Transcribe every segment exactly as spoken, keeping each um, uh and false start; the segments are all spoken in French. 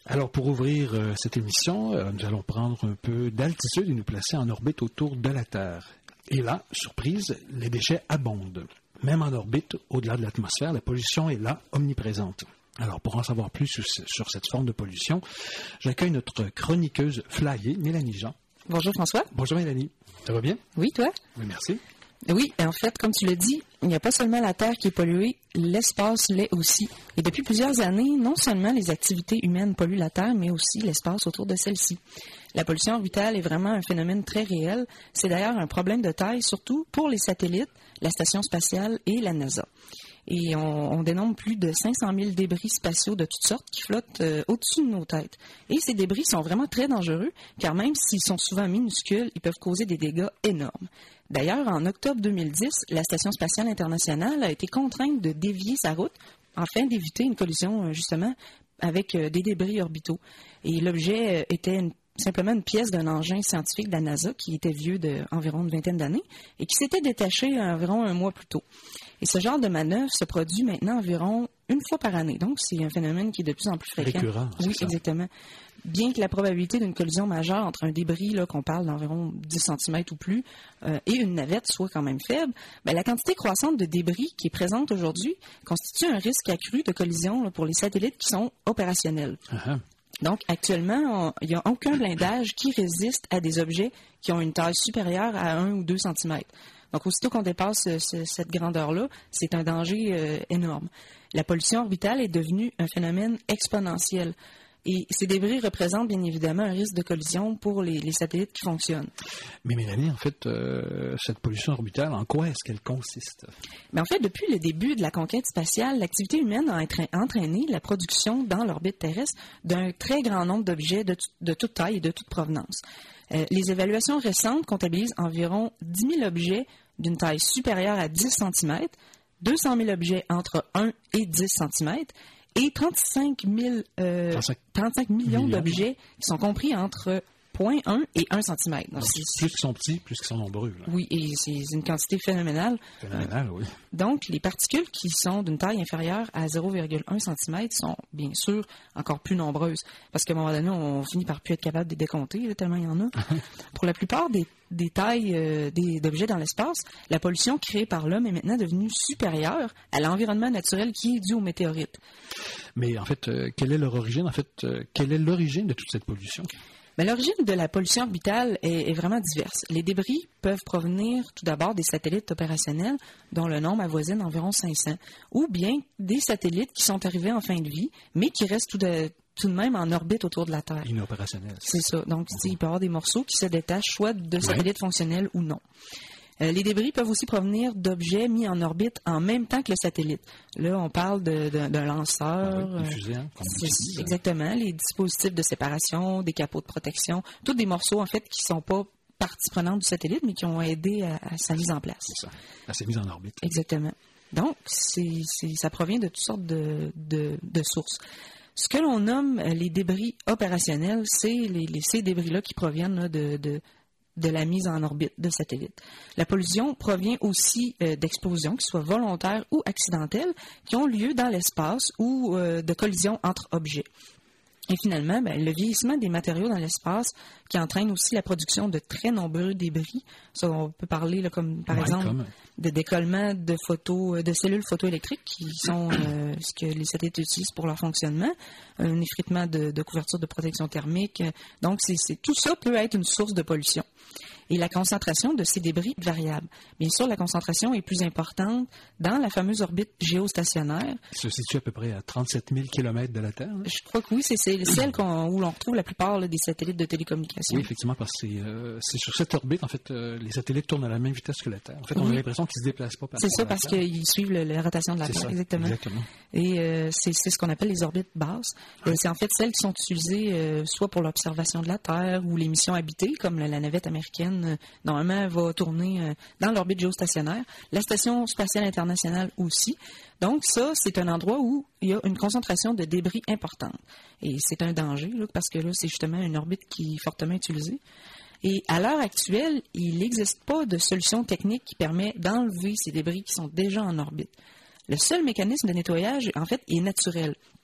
Alors, pour ouvrir euh, cette émission, euh, nous allons prendre un peu d'altitude et nous placer en orbite autour de la Terre. Et là, surprise, les déchets abondent. Même en orbite, au-delà de l'atmosphère, la pollution est là, omniprésente. Alors, pour en savoir plus sur, sur cette forme de pollution, j'accueille notre chroniqueuse flyée, Mélanie Jean. Bonjour François. Bonjour Mélanie. Ça va bien? Oui, toi? Oui, merci. Oui, en fait, comme tu l'as dit, il n'y a pas seulement la Terre qui est polluée, l'espace l'est aussi. Et depuis plusieurs années, non seulement les activités humaines polluent la Terre, mais aussi l'espace autour de celle-ci. La pollution orbitale est vraiment un phénomène très réel. C'est d'ailleurs un problème de taille, surtout pour les satellites, la Station spatiale et la NASA. Et on, on dénombre plus de cinq cent mille débris spatiaux de toutes sortes qui flottent euh, au-dessus de nos têtes. Et ces débris sont vraiment très dangereux, car même s'ils sont souvent minuscules, ils peuvent causer des dégâts énormes. D'ailleurs, en octobre deux mille dix, la Station spatiale internationale a été contrainte de dévier sa route afin d'éviter une collision, justement, avec euh, des débris orbitaux. Et l'objet euh, était une simplement une pièce d'un engin scientifique de la NASA qui était vieux d'environ une vingtaine d'années et qui s'était détaché environ un mois plus tôt. Et ce genre de manœuvre se produit maintenant environ une fois par année. Donc, c'est un phénomène qui est de plus en plus fréquent. Récurrent, c'est oui, ça. Exactement. Bien que la probabilité d'une collision majeure entre un débris, là, qu'on parle d'environ dix centimètres ou plus, euh, et une navette soit quand même faible, bien, la quantité croissante de débris qui est présente aujourd'hui constitue un risque accru de collision là, pour les satellites qui sont opérationnels. Uh-huh. Donc, actuellement, il n'y a aucun blindage qui résiste à des objets qui ont une taille supérieure à un ou deux centimètres. Donc, aussitôt qu'on dépasse ce, cette grandeur-là, c'est un danger euh, énorme. La pollution orbitale est devenue un phénomène exponentiel. Et ces débris représentent bien évidemment un risque de collision pour les, les satellites qui fonctionnent. Mais Mélanie, en fait, euh, cette pollution orbitale, en quoi est-ce qu'elle consiste? Mais en fait, depuis le début de la conquête spatiale, l'activité humaine a entraîné la production dans l'orbite terrestre d'un très grand nombre d'objets de, de toute taille et de toute provenance. Euh, les évaluations récentes comptabilisent environ dix mille objets d'une taille supérieure à dix centimètres, deux cent mille objets entre un et dix centimètres, et trente-cinq mille, euh, trente-cinq millions, millions d'objets qui sont compris entre zéro virgule un et un centimètre. Donc, Donc, plus qu'ils sont petits, plus qu'ils sont nombreux. Là. Oui, et c'est une quantité phénoménale. Phénoménale, oui. Donc, les particules qui sont d'une taille inférieure à zéro virgule un centimètre sont, bien sûr, encore plus nombreuses. Parce qu'à un moment donné, on finit par plus être capable de les décompter, là, tellement il y en a. Pour la plupart des, des tailles euh, des, d'objets dans l'espace, la pollution créée par l'homme est maintenant devenue supérieure à l'environnement naturel qui est dû aux météorites. Mais en fait, euh, quelle est leur origine? En fait, euh, quelle est l'origine de toute cette pollution? Mais l'origine de la pollution orbitale est, est vraiment diverse. Les débris peuvent provenir tout d'abord des satellites opérationnels, dont le nombre avoisine environ cinq cents, ou bien des satellites qui sont arrivés en fin de vie, mais qui restent tout de, tout de même en orbite autour de la Terre. Inopérationnels. C'est ça. Donc, mm-hmm. il peut y avoir des morceaux qui se détachent soit de satellites ouais. fonctionnels ou non. Euh, les débris peuvent aussi provenir d'objets mis en orbite en même temps que le satellite. Là, on parle de, de, d'un lanceur. Ah oui, des fusées, hein, comme c'est, c'est, exactement. Les dispositifs de séparation, des capots de protection, tous des morceaux, en fait, qui ne sont pas partie prenante du satellite, mais qui ont aidé à, à sa mise en place. C'est ça, à sa mise en orbite. Exactement. Donc, c'est, c'est, ça provient de toutes sortes de, de, de sources. Ce que l'on nomme les débris opérationnels, c'est les, les, ces débris-là qui proviennent là, de... de de la mise en orbite de satellites. La pollution provient aussi euh, d'explosions, qui soient volontaires ou accidentelles, qui ont lieu dans l'espace ou euh, de collisions entre objets. Et finalement, ben, le vieillissement des matériaux dans l'espace qui entraîne aussi la production de très nombreux débris. Ça, on peut parler, là, comme par ouais, exemple, comme... de décollement de photos, de cellules photoélectriques qui sont euh, ce que les satellites utilisent pour leur fonctionnement, un effritement de, de couverture de protection thermique. Donc, c'est, c'est, tout ça peut être une source de pollution. Et la concentration de ces débris est variable. Bien sûr, la concentration est plus importante dans la fameuse orbite géostationnaire. Ça se situe à peu près à trente-sept mille kilomètres de la Terre. Hein? Je crois que oui, c'est, c'est celle qu'on, où l'on retrouve la plupart là, des satellites de télécommunications. Oui, effectivement, parce que c'est, euh, c'est sur cette orbite, en fait, euh, les satellites tournent à la même vitesse que la Terre. En fait, on oui. a l'impression qu'ils ne se déplacent pas par C'est ça, parce Terre. qu'ils suivent le, la rotation de la c'est Terre. Ça, exactement. exactement. Et euh, c'est, c'est ce qu'on appelle les orbites basses. Oui. Euh, c'est en fait celles qui sont utilisées euh, soit pour l'observation de la Terre ou les missions habitées, comme la, la navette américaine, euh, normalement, va tourner euh, dans l'orbite géostationnaire. La Station spatiale internationale aussi. Donc, ça, c'est un endroit où il y a une concentration de débris importante. Et c'est un danger, là, parce que là, c'est justement une orbite qui est fortement utilisée. Et à l'heure actuelle, il n'existe pas de solution technique qui permet d'enlever ces débris qui sont déjà en orbite. Le seul mécanisme de nettoyage, en fait, est naturel.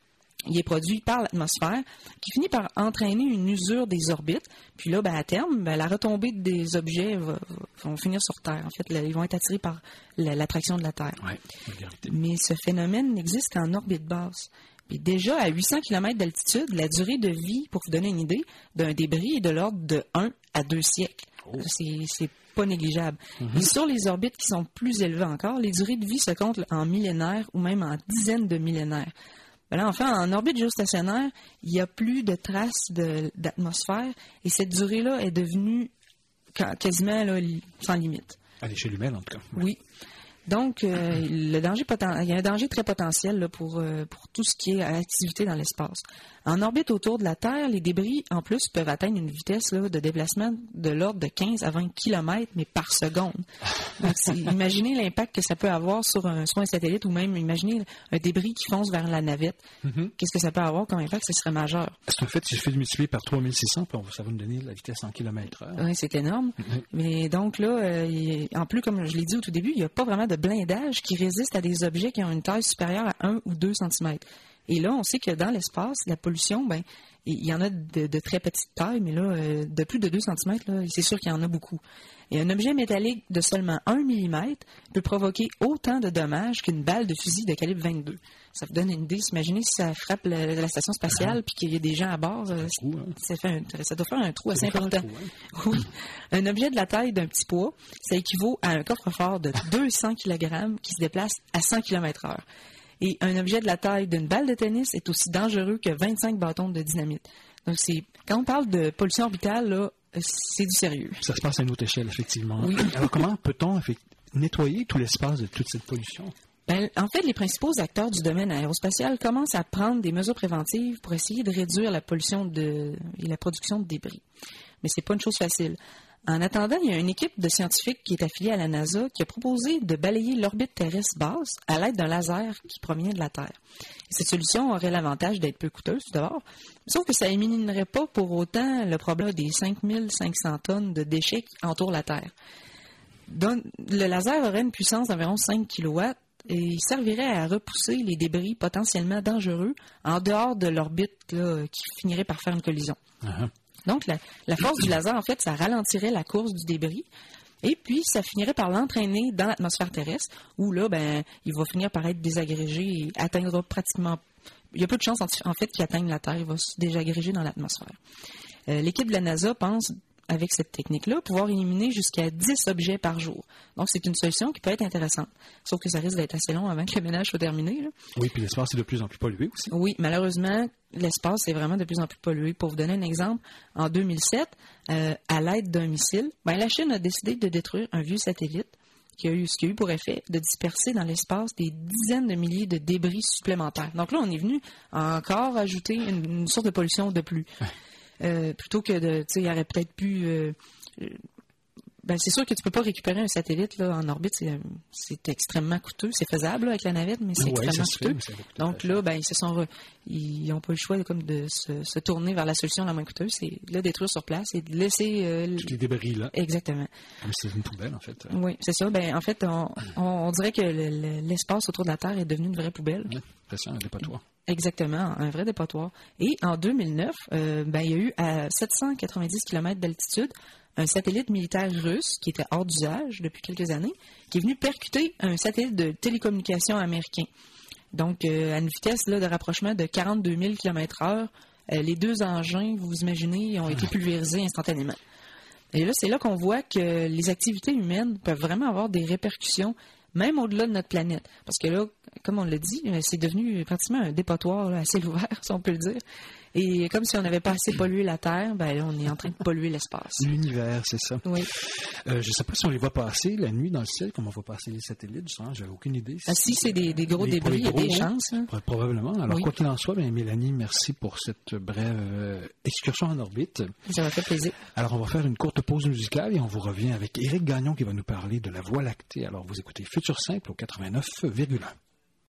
il est produit par l'atmosphère, qui finit par entraîner une usure des orbites. Puis là, ben, à terme, ben, la retombée des objets va, vont finir sur Terre. En fait, là, ils vont être attirés par la, l'attraction de la Terre. Ouais, la gravité. Mais ce phénomène n'existe qu'en orbite basse. Puis déjà, à huit cents kilomètres d'altitude, la durée de vie, pour vous donner une idée, d'un débris est de l'ordre de un à deux siècles. Oh. C'est, c'est pas négligeable. Mm-hmm. Et sur les orbites qui sont plus élevées encore, les durées de vie se comptent en millénaires ou même en dizaines de millénaires. Ben là, enfin, en orbite géostationnaire, il n'y a plus de traces de, d'atmosphère et cette durée-là est devenue quasiment là, sans limite. À l'échelle humaine, en tout cas. Ouais. Oui. Donc, euh, le danger poten... il y a un danger très potentiel là, pour, euh, pour tout ce qui est activité dans l'espace. En orbite autour de la Terre, les débris, en plus, peuvent atteindre une vitesse là, de déplacement de l'ordre de quinze à vingt kilomètres, mais par seconde. Donc, imaginez l'impact que ça peut avoir sur un, sur un satellite ou même imaginez un débris qui fonce vers la navette. Mm-hmm. Qu'est-ce que ça peut avoir comme impact? Ce serait majeur. Parce qu'en fait, si je fais multiplier par trois mille six cents, ça va me donner la vitesse en kilomètres heure. Oui, c'est énorme. Mm-hmm. Mais donc là, euh, il, en plus, comme je l'ai dit au tout début, il n'y a pas vraiment de blindage qui résiste à des objets qui ont une taille supérieure à un ou deux centimètres. Et là, on sait que dans l'espace, la pollution, ben, il y en a de, de très petite taille, mais là, euh, de plus de deux centimètres, là, c'est sûr qu'il y en a beaucoup. Et un objet métallique de seulement un millimètre peut provoquer autant de dommages qu'une balle de fusil de calibre vingt-deux. Ça vous donne une idée. Imaginez si ça frappe la, la station spatiale puis qu'il y a des gens à bord. Euh, trou, hein. ça, fait un, ça doit faire un trou assez important. Un trou, hein. Oui. Un objet de la taille d'un petit pois, ça équivaut à un coffre-fort de deux cents kilogrammes qui se déplace à cent kilomètres heure. Et un objet de la taille d'une balle de tennis est aussi dangereux que vingt-cinq bâtons de dynamite. Donc, c'est, quand on parle de pollution orbitale, là, c'est du sérieux. Ça se passe à une autre échelle, effectivement. Oui. Alors, comment peut-on nettoyer tout l'espace de toute cette pollution? Ben, en fait, les principaux acteurs du domaine aérospatial commencent à prendre des mesures préventives pour essayer de réduire la pollution de, et la production de débris. Mais c'est pas une chose facile. En attendant, il y a une équipe de scientifiques qui est affiliée à la NASA qui a proposé de balayer l'orbite terrestre basse à l'aide d'un laser qui provient de la Terre. Et cette solution aurait l'avantage d'être peu coûteuse, tout d'abord, sauf que ça éliminerait pas pour autant le problème des cinq mille cinq cents tonnes de déchets qui entourent la Terre. Donc, le laser aurait une puissance d'environ cinq kilowatts et il servirait à repousser les débris potentiellement dangereux en dehors de l'orbite là, qui finirait par faire une collision. Uh-huh. Donc, la, la force du laser, en fait, ça ralentirait la course du débris et puis ça finirait par l'entraîner dans l'atmosphère terrestre où là, ben, il va finir par être désagrégé et atteindra pratiquement... Il y a peu de chances, en fait, qu'il atteigne la Terre. Il va se désagréger dans l'atmosphère. Euh, l'équipe de la NASA pense, avec cette technique-là, pouvoir éliminer jusqu'à dix objets par jour. Donc, c'est une solution qui peut être intéressante. Sauf que ça risque d'être assez long avant que le ménage soit terminé. Là. Oui, puis l'espace est de plus en plus pollué aussi. Oui, malheureusement, l'espace est vraiment de plus en plus pollué. Pour vous donner un exemple, en deux mille sept, euh, à l'aide d'un missile, ben, la Chine a décidé de détruire un vieux satellite qui a eu, ce qui a eu pour effet de disperser dans l'espace des dizaines de milliers de débris supplémentaires. Donc là, on est venu encore ajouter une, une sorte de pollution de plus. Ouais. Euh, plutôt que de, tu sais, il y aurait peut-être pu... Euh, ben, c'est sûr que tu peux pas récupérer un satellite là, en orbite, c'est, c'est extrêmement coûteux. C'est faisable là, avec la navette, mais c'est ouais, extrêmement coûteux. Fait, Donc là, ben, ils se sont, re... ils n'ont pas eu le choix de, comme de se, se tourner vers la solution la moins coûteuse, c'est de le détruire sur place et de laisser... Euh, tous les débris là. Exactement. Comme si c'était une poubelle, en fait. Oui, c'est ça. Ben, en fait, on, on, on dirait que le, le, l'espace autour de la Terre est devenu une vraie poubelle. Oui, c'est ça, un dépotoir. Exactement, un vrai dépotoir. Et en deux mille neuf, euh, ben, il y a eu à sept cent quatre-vingt-dix kilomètres d'altitude un satellite militaire russe qui était hors d'usage depuis quelques années, qui est venu percuter un satellite de télécommunications américain. Donc, euh, à une vitesse là, de rapprochement de quarante-deux mille kilomètres heure, euh, les deux engins, vous vous imaginez, ont été pulvérisés instantanément. Et là, c'est là qu'on voit que les activités humaines peuvent vraiment avoir des répercussions même au-delà de notre planète. Parce que là, comme on l'a dit, c'est devenu pratiquement un dépotoir là, à ciel ouvert, si on peut le dire. Et comme si on n'avait pas assez pollué la Terre, ben là, on est en train de polluer l'espace. L'univers, c'est ça. Oui. Euh, je ne sais pas si on les voit passer la nuit dans le ciel, comme on voit passer les satellites, je n'avais aucune idée. Ah, si c'est des, des gros débris, il y a des chances. Hein? Probablement. Alors, oui. Quoi qu'il en soit, bien, Mélanie, merci pour cette brève euh, excursion en orbite. Ça m'a fait plaisir. Alors, on va faire une courte pause musicale et on vous revient avec Éric Gagnon qui va nous parler de la Voie lactée. Alors, vous écoutez Futur Simple au quatre-vingt-neuf virgule un.